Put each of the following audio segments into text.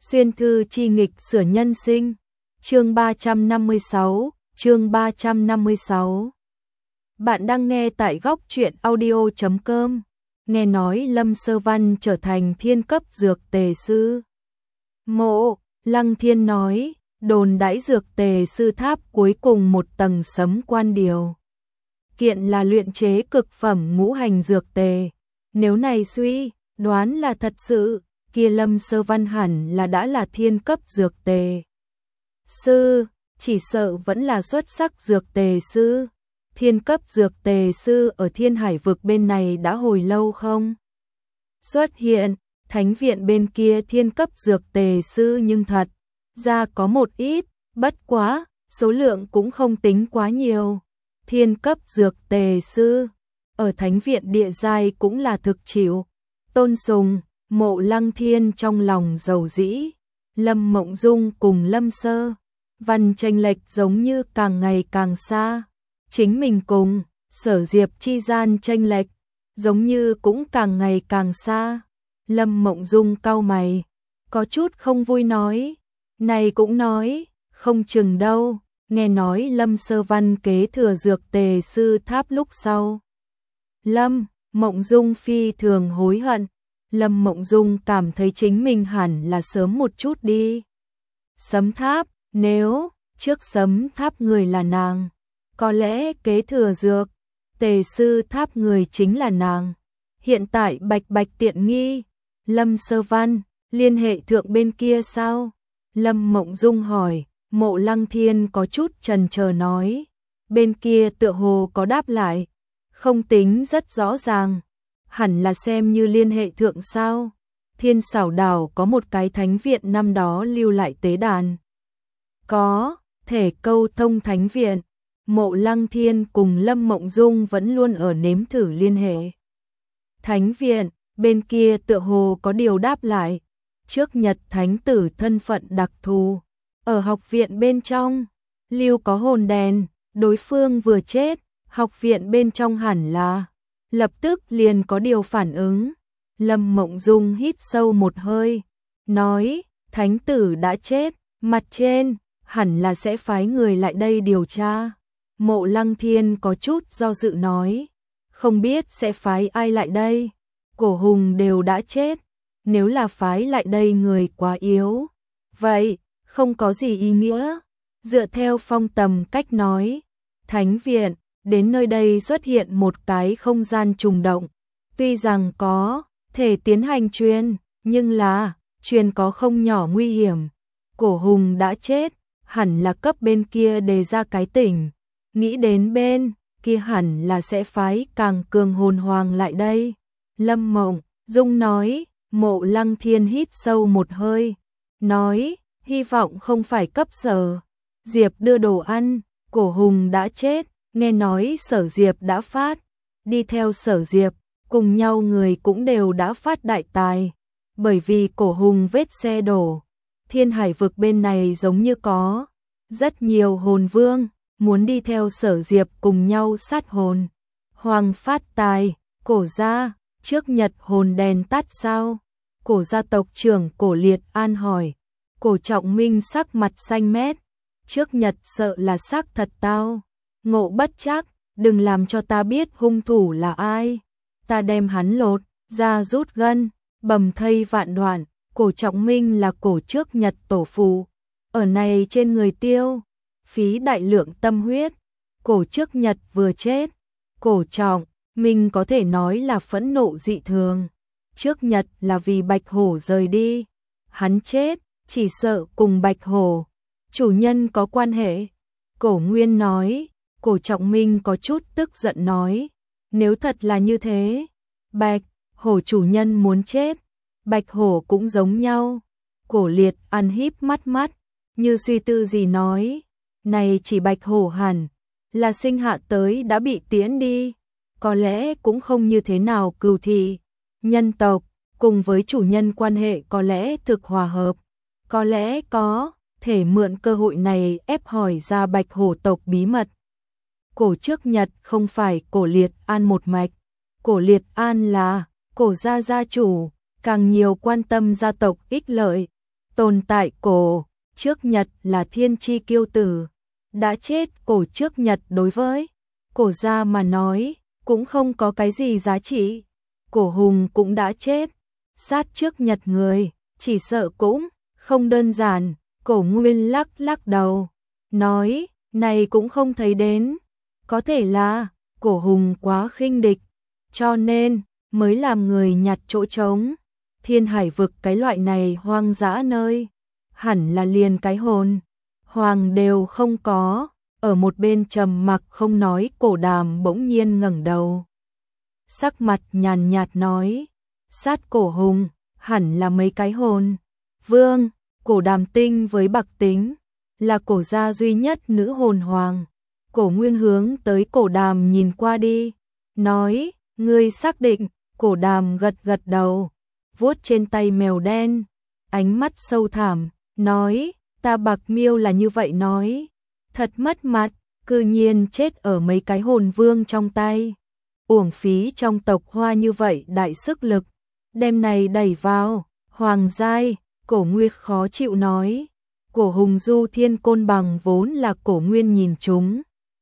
Xuyên thư chi nghịch sửa nhân sinh. Chương 356, chương 356. Bạn đang nghe tại góc truyện audio.com. Nghe nói Lâm Sơ Văn trở thành thiên cấp dược tề sư. Mộ Lăng Thiên nói, đồn đãi dược tề sư tháp cuối cùng một tầng sấm quan điều kiện là luyện chế cực phẩm ngũ hành dược tề. Nếu này suy đoán là thật sự, kia Lâm Sơ Văn hẳn là đã là thiên cấp dược tề sư, chỉ sợ vẫn là xuất sắc dược tề sư. Thiên cấp dược tề sư ở Thiên Hải vực bên này đã hồi lâu không xuất hiện. Thánh viện bên kia thiên cấp dược tề sư nhưng thật ra có một ít, bất quá số lượng cũng không tính quá nhiều. Thiên cấp dược tề sư ở thánh viện địa giai cũng là thực chịu tôn sùng. Mộ Lăng Thiên trong lòng dầu dĩ, Lâm Mộng Dung cùng Lâm Sơ Văn chênh lệch giống như càng ngày càng xa. Chính mình cùng Sở Diệp chi gian chênh lệch giống như cũng càng ngày càng xa. Lâm Mộng Dung cau mày, có chút không vui nói, này cũng nói, không chừng đâu, nghe nói Lâm Sơ Văn kế thừa dược tề sư tháp lúc sau. Lâm Mộng Dung phi thường hối hận. Lâm Mộng Dung cảm thấy chính mình hẳn là sớm một chút đi sấm tháp, nếu trước sấm tháp người là nàng, có lẽ kế thừa dược tề sư tháp người chính là nàng. Hiện tại bạch bạch tiện nghi. Lâm Sơ Văn, liên hệ thượng bên kia sao? Lâm Mộng Dung hỏi. Mộ Lăng Thiên có chút chần chờ nói, bên kia tựa hồ có đáp lại, không tính rất rõ ràng. Hẳn là xem như liên hệ thượng sao. Thiên Sảo Đảo có một cái thánh viện năm đó lưu lại tế đàn, có thể câu thông thánh viện. Mộ Lăng Thiên cùng Lâm Mộng Dung vẫn luôn ở nếm thử liên hệ thánh viện, bên kia tựa hồ có điều đáp lại. Trước Nhật thánh tử thân phận đặc thù, ở học viện bên trong lưu có hồn đèn, đối phương vừa chết, học viện bên trong hẳn là lập tức liền có điều phản ứng. Lâm Mộng Dung hít sâu một hơi, nói, thánh tử đã chết, mặt trên hẳn là sẽ phái người lại đây điều tra. Mộ Lăng Thiên có chút do dự nói, không biết sẽ phái ai lại đây, Cổ Hùng đều đã chết, nếu là phái lại đây người quá yếu, vậy không có gì ý nghĩa. Dựa theo Phong Tầm cách nói, thánh viện đến nơi đây xuất hiện một cái không gian trùng động, tuy rằng có thể tiến hành truyền, nhưng là truyền có không nhỏ nguy hiểm. Cổ Hùng đã chết, hẳn là cấp bên kia đề ra cái tỉnh, nghĩ đến bên kia hẳn là sẽ phái càng cường hồn hoàng lại đây. Lâm Mộng Dung nói. Mộ Lăng Thiên hít sâu một hơi, nói, hy vọng không phải cấp Sở Diệp đưa đồ ăn. Cổ Hùng đã chết, nghe nói Sở Diệp đã phát, đi theo Sở Diệp cùng nhau người cũng đều đã phát đại tài. Bởi vì Cổ Hùng vết xe đổ, Thiên Hải vực bên này giống như có rất nhiều hồn vương muốn đi theo Sở Diệp cùng nhau sát hồn hoàng phát tài. Cổ gia trước Nhật hồn đèn tắt sao? Cổ gia tộc trưởng Cổ Liệt An hỏi. Cổ Trọng Minh sắc mặt xanh mét, trước Nhật sợ là xác thật tao ngộ bất chắc, đừng làm cho ta biết hung thủ là ai, ta đem hắn lột ra rút gân bầm thây vạn đoạn. Cổ Trọng Minh là Cổ trước Nhật tổ phụ, ở này trên người tiêu phí đại lượng tâm huyết. Cổ trước Nhật vừa chết, Cổ Trọng Minh có thể nói là phẫn nộ dị thường. Trước Nhật là vì Bạch Hổ rời đi, hắn chết chỉ sợ cùng Bạch Hổ chủ nhân có quan hệ. Cổ Nguyên nói. Cổ Trọng Minh có chút tức giận nói, nếu thật là như thế, Bạch Hổ chủ nhân muốn chết, Bạch Hổ cũng giống nhau. Cổ Liệt An híp mắt mắt, như suy tư gì nói, này chỉ Bạch Hổ hẳn là sinh hạ tới đã bị tiễn đi, có lẽ cũng không như thế nào cừu thị nhân tộc, cùng với chủ nhân quan hệ có lẽ thực hòa hợp, có lẽ có thể mượn cơ hội này ép hỏi ra Bạch Hổ tộc bí mật. Cổ trước Nhật không phải Cổ Liệt An một mạch, Cổ Liệt An là Cổ gia gia chủ, càng nhiều quan tâm gia tộc ích lợi. tồn tại cổ trước Nhật là thiên chi kiêu tử, đã chết cổ trước Nhật đối với cổ gia mà nói, cũng không có cái gì giá trị. Cổ Hùng cũng đã chết, sát trước Nhật người, chỉ sợ cũng không đơn giản. Cổ Nguyên lắc lắc đầu, nói, này cũng không thấy đến, có thể là Cổ Hùng quá khinh địch, cho nên mới làm người nhặt chỗ trống. Thiên Hải vực cái loại này hoang dã nơi, hẳn là liền cái hồn hoàng đều không có. Ở một bên trầm mặc không nói, Cổ Đàm bỗng nhiên ngẩng đầu, sắc mặt nhàn nhạt nói, sát Cổ Hùng hẳn là mấy cái hồn vương. Cổ Đàm tinh với Bạc Tính là cổ gia duy nhất nữ hồn hoàng. Cổ Nguyên hướng tới Cổ Đàm nhìn qua đi, nói, ngươi xác định? Cổ Đàm gật gật đầu, vuốt trên tay mèo đen, ánh mắt sâu thẳm, nói, ta Bạc Miêu là như vậy nói, thật mất mặt, cư nhiên chết ở mấy cái hồn vương trong tay. Uổng phí trong tộc Hoa như vậy đại sức lực, đem này đẩy vào hoàng giai. Cổ Nguyệt khó chịu nói, Cổ Hùng du thiên côn bằng vốn là Cổ Nguyên nhìn chúng.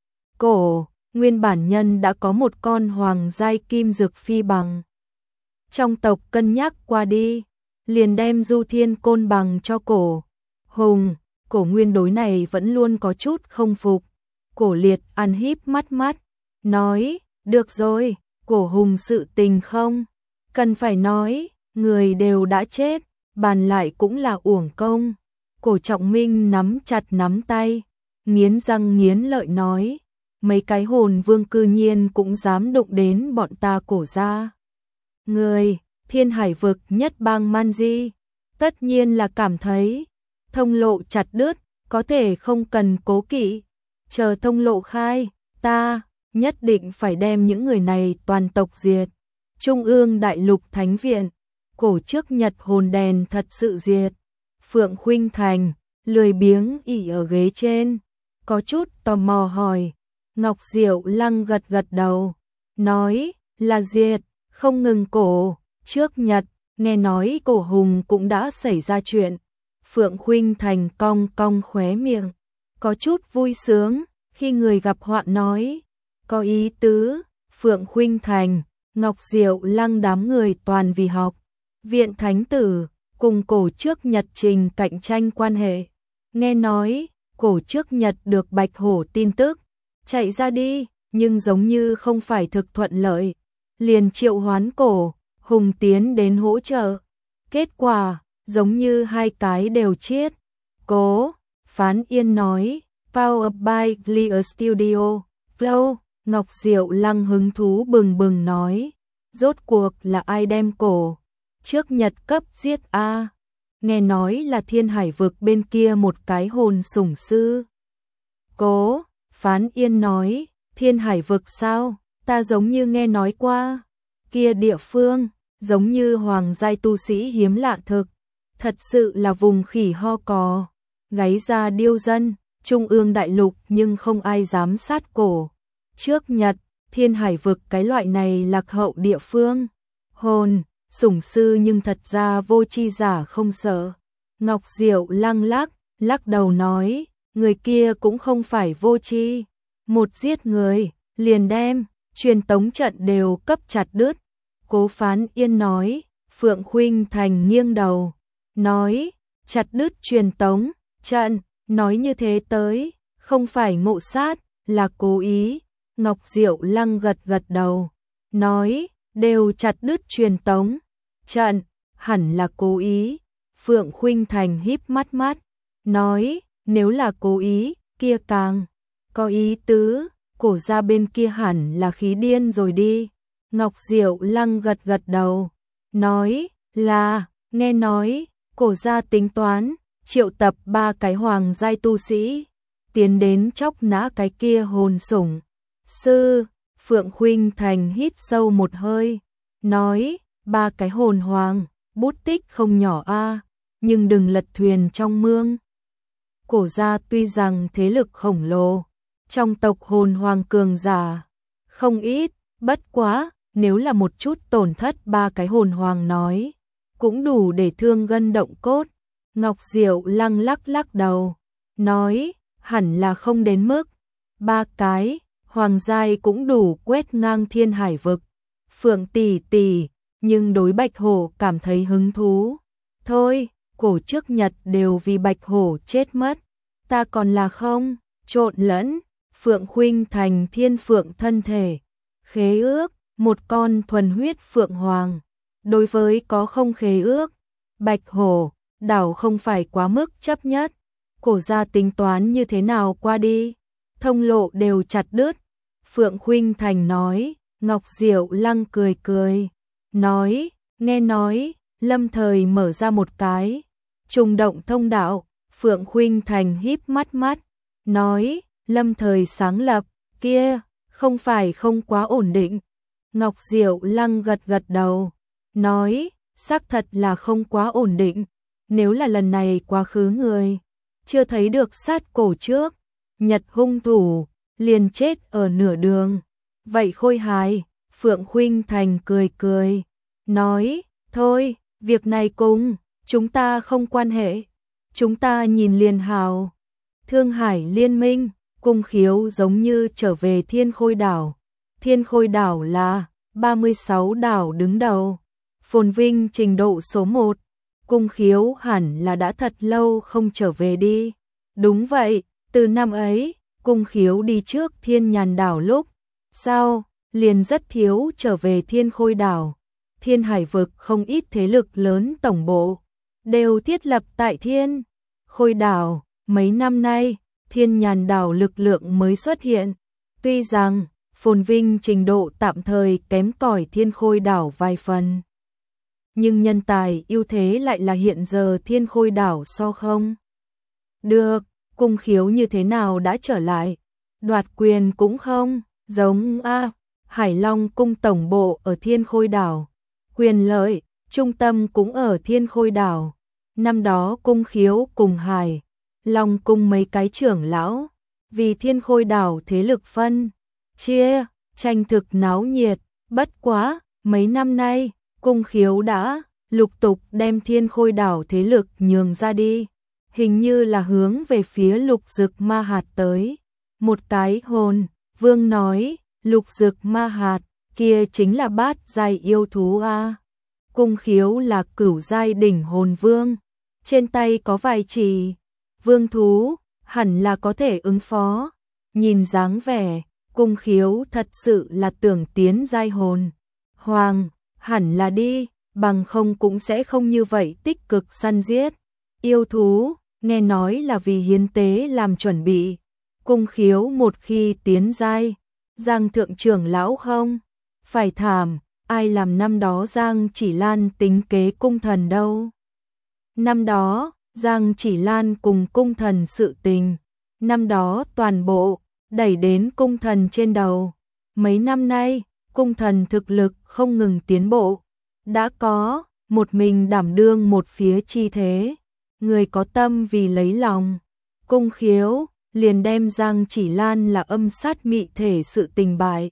Cổ Nguyên bản nhân đã có một con hoàng giai kim dược phi bằng. Trong tộc cân nhắc qua đi, liền đem du thiên côn bằng cho Cổ Hùng. Cổ Nguyên đối này vẫn luôn có chút không phục. Cổ Liệt ăn híp mắt mắt, nói, được rồi, Cổ Hùng sự tình không cần phải nói, người đều đã chết, bàn lại cũng là uổng công. Cổ Trọng Minh nắm chặt nắm tay, nghiến răng nghiến lợi nói, mấy cái hồn vương cư nhiên cũng dám đụng đến bọn ta Cổ gia. Người, Thiên Hải vực nhất bang man di, tất nhiên là cảm thấy thông lộ chặt đứt, có thể không cần cố kỵ. Chờ thông lộ khai, ta nhất định phải đem những người này toàn tộc diệt. Trung ương đại lục thánh viện, cổ trước Nhật hồn đèn thật sự diệt. Phượng Khuynh Thành lười biếng ỉ ở ghế trên, có chút tò mò hỏi. Ngọc Diệu Lăng gật gật đầu, nói là diệt, không ngừng cổ trước Nhật. Nghe nói Cổ Hùng cũng đã xảy ra chuyện. Phượng Khuynh Thành cong cong khóe miệng, có chút vui sướng. Khi người gặp họa nói, có ý tứ. Phượng Khuynh Thành, Ngọc Diệu Lăng đám người toàn vì học viện thánh tử cùng cổ trước Nhật trình cạnh tranh quan hệ. Nghe nói cổ trước Nhật được Bạch Hổ tin tức chạy ra đi, nhưng giống như không phải thực thuận lợi, liền triệu hoán Cổ Hùng tiến đến hỗ trợ. Kết quả giống như hai cái đều chết. Cố Phán Yên nói, Powered by Clear Studio Flow. Ngọc Diệu Lăng hứng thú bừng bừng nói, rốt cuộc là ai đem cổ trước Nhật cấp giết a? Nghe nói là Thiên Hải vực bên kia một cái hồn sủng sư. Cố Phán Yên nói, Thiên Hải vực sao? Ta giống như nghe nói qua. Kia địa phương giống như hoàng giai tu sĩ hiếm lạ thực, thật sự là vùng khỉ ho cò, gáy ra điêu dân. Trung ương đại lục nhưng không ai dám sát cổ trước Nhật. Thiên Hải vực cái loại này lạc hậu địa phương, hồn sủng sư nhưng thật ra vô chi giả không sợ. Ngọc Diệu Lăng lắc đầu nói, người kia cũng không phải vô chi, một giết người liền đem truyền tống trận đều cấp chặt đứt. Cố Phán Yên nói. Phượng Khuynh Thành nghiêng đầu, nói, chặt đứt truyền tống trận, nói như thế tới, không phải ngộ sát, là cố ý. Ngọc Diệu Lăng gật gật đầu, nói, đều chặt đứt truyền tống trận, hẳn là cố ý. Phượng Khuynh Thành híp mắt mắt, nói, nếu là cố ý, kia càng có ý tứ, cổ gia bên kia hẳn là khí điên rồi đi. Ngọc Diệu Lăng gật gật đầu, nói, là, nghe nói, cổ gia tính toán, triệu tập 3 cái hoàng giai tu sĩ, tiến đến chóc nã cái kia hồn sủng sư. Phượng Khuynh Thành hít sâu một hơi, nói, 3 cái hồn hoàng, bút tích không nhỏ a, nhưng đừng lật thuyền trong mương. Cổ gia tuy rằng thế lực khổng lồ, trong tộc hồn hoàng cường giả không ít, bất quá, nếu là một chút tổn thất 3 cái hồn hoàng nói, cũng đủ để thương gân động cốt. Ngọc Diệu Lăng lắc lắc đầu, nói, hẳn là không đến mức 3 cái, hoàng giai cũng đủ quét ngang thiên hải vực. Phượng tỷ tỷ, nhưng đối Bạch Hổ cảm thấy hứng thú. Thôi, cổ trước Nhật đều vì Bạch Hổ chết mất, ta còn là không, trộn lẫn. Phượng Khuynh Thành thiên phượng thân thể, khế ước, một con thuần huyết phượng hoàng. Đối với có không khế ước, Bạch Hổ, đảo không phải quá mức chấp nhất. Cổ gia tính toán như thế nào qua đi, thông lộ đều chặt đứt. Phượng Khuynh Thành nói. Ngọc Diệu Lăng cười cười, nói, nghe nói, lâm thời mở ra một cái trùng động thông đạo. Phượng Khuynh Thành híp mắt mắt, nói, lâm thời sáng lập, kia, không phải không quá ổn định. Ngọc Diệu Lăng gật gật đầu, nói, xác thật là không quá ổn định. Nếu là lần này quá khứ người chưa thấy được sát cổ trước Nhật hung thủ, liền chết ở nửa đường. Vậy khôi hài. Phượng Khuynh Thành cười cười, nói, thôi, việc này cùng chúng ta không quan hệ, chúng ta nhìn liền hào. Thương Hải Liên Minh, Cung Khiếu giống như trở về Thiên Khôi Đảo. Thiên Khôi Đảo là 36 đảo đứng đầu, phồn vinh trình độ số 1. Cung Khiếu hẳn là đã thật lâu không trở về đi. Đúng vậy, từ năm ấy, Cung Khiếu đi trước Thiên Nhàn Đảo lúc sau liền rất thiếu trở về Thiên Khôi Đảo. Thiên Hải vực không ít thế lực lớn tổng bộ đều thiết lập tại Thiên Khôi Đảo. Mấy năm nay, Thiên Nhàn Đảo lực lượng mới xuất hiện, tuy rằng phồn vinh trình độ tạm thời kém cỏi Thiên Khôi Đảo vài phần, nhưng nhân tài ưu thế lại là hiện giờ Thiên Khôi Đảo so không được. Cung Khiếu như thế nào đã trở lại, đoạt quyền cũng không giống Hải Long cung tổng bộ ở Thiên Khôi Đảo, quyền lợi trung tâm cũng ở Thiên Khôi Đảo. Năm đó Cung Khiếu cùng Hải Long cung mấy cái trưởng lão vì Thiên Khôi Đảo thế lực phân chia, tranh thực náo nhiệt. Bất quá mấy năm nay, Cung Khiếu đã lục tục đem Thiên Khôi Đảo thế lực nhường ra đi, hình như là hướng về phía Lục Dực Ma Hạt tới. Một cái hồn vương nói, Lục Dực Ma Hạt kia chính là bát giai yêu thú a. Cung Khiếu là cửu giai đỉnh hồn vương, trên tay có vài chỉ vương thú, hẳn là có thể ứng phó. Nhìn dáng vẻ, Cung Khiếu thật sự là tưởng tiến giai hồn hoàng, hẳn là đi, bằng không cũng sẽ không như vậy tích cực săn giết yêu thú, nghe nói là vì hiến tế làm chuẩn bị. Cung Khiếu một khi tiến giai, Giang thượng trưởng lão không phải thảm, ai làm năm đó Giang Chỉ Lan tính kế cung thần đâu. Năm đó, Giang Chỉ Lan cùng cung thần sự tình, năm đó toàn bộ đẩy đến cung thần trên đầu. Mấy năm nay, cung thần thực lực không ngừng tiến bộ, đã có một mình đảm đương một phía chi thế. Người có tâm vì lấy lòng Cung Khiếu, liền đem Giang Chỉ Lan là âm sát mị thể sự tình bại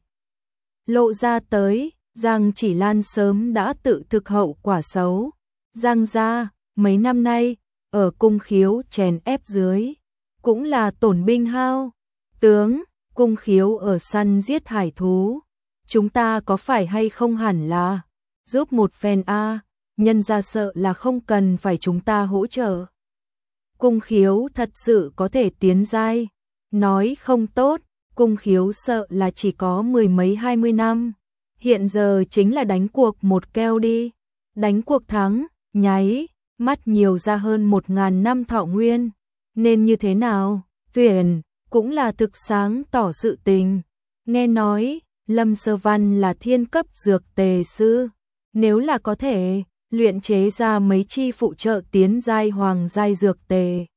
lộ ra tới. Giang Chỉ Lan sớm đã tự thực hậu quả xấu. Giang gia mấy năm nay ở Cung Khiếu chèn ép dưới, cũng là tổn binh hao tướng. Cung Khiếu ở săn giết hải thú, chúng ta có phải hay không hẳn là giúp một phen a, nhân ra sợ là không cần phải chúng ta hỗ trợ. Cung Khiếu thật sự có thể tiến giai, nói không tốt, Cung Khiếu sợ là chỉ có mười mấy 20 năm. Hiện giờ chính là đánh cuộc một keo đi, đánh cuộc thắng, nháy mắt nhiều ra hơn 1000 năm thọ nguyên, nên như thế nào, tuyển cũng là thực sáng tỏ sự tình. Nghe nói, Lâm Sơ Văn là thiên cấp dược tề sư, nếu là có thể luyện chế ra mấy chi phụ trợ tiến giai hoàng giai dược tề.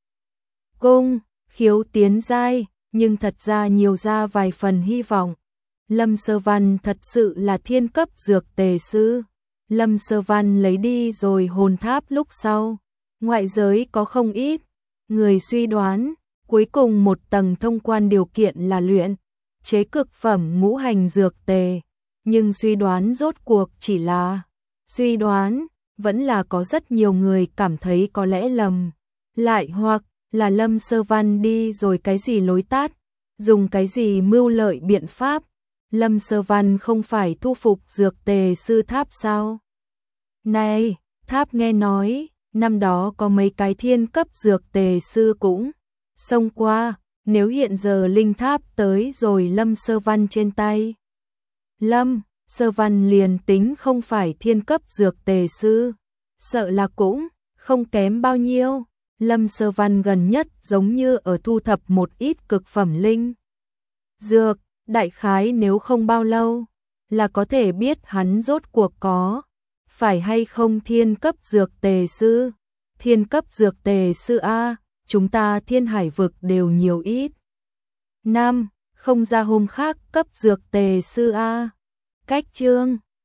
Cung Khiếu tiến giai, nhưng thật ra nhiều ra vài phần hy vọng. Lâm Sơ Văn thật sự là thiên cấp dược tề sư. Lâm Sơ Văn lấy đi rồi hồn tháp lúc sau, ngoại giới có không ít người suy đoán, cuối cùng một tầng thông quan điều kiện là luyện chế cực phẩm ngũ hành dược tề, nhưng suy đoán rốt cuộc chỉ là suy đoán, vẫn là có rất nhiều người cảm thấy có lẽ lầm. Lại hoặc là Lâm Sơ Văn đi rồi cái gì lối tát, dùng cái gì mưu lợi biện pháp. Lâm Sơ Văn không phải thu phục Dược Tề sư Tháp sao? Này, Tháp nghe nói, năm đó có mấy cái thiên cấp Dược Tề sư cũng xông qua, nếu hiện giờ linh tháp tới rồi Lâm Sơ Văn trên tay. Lâm Sơ Văn liền tính không phải thiên cấp Dược Tề sư, sợ là cũng không kém bao nhiêu. Lâm Sơ Văn gần nhất giống như ở thu thập một ít cực phẩm linh dược, đại khái nếu không bao lâu là có thể biết hắn rốt cuộc có phải hay không thiên cấp Dược Tề sư. Thiên cấp Dược Tề sư a, chúng ta Thiên Hải vực đều nhiều ít năm không ra hôm khác cấp Dược Tề sư a. Cách chương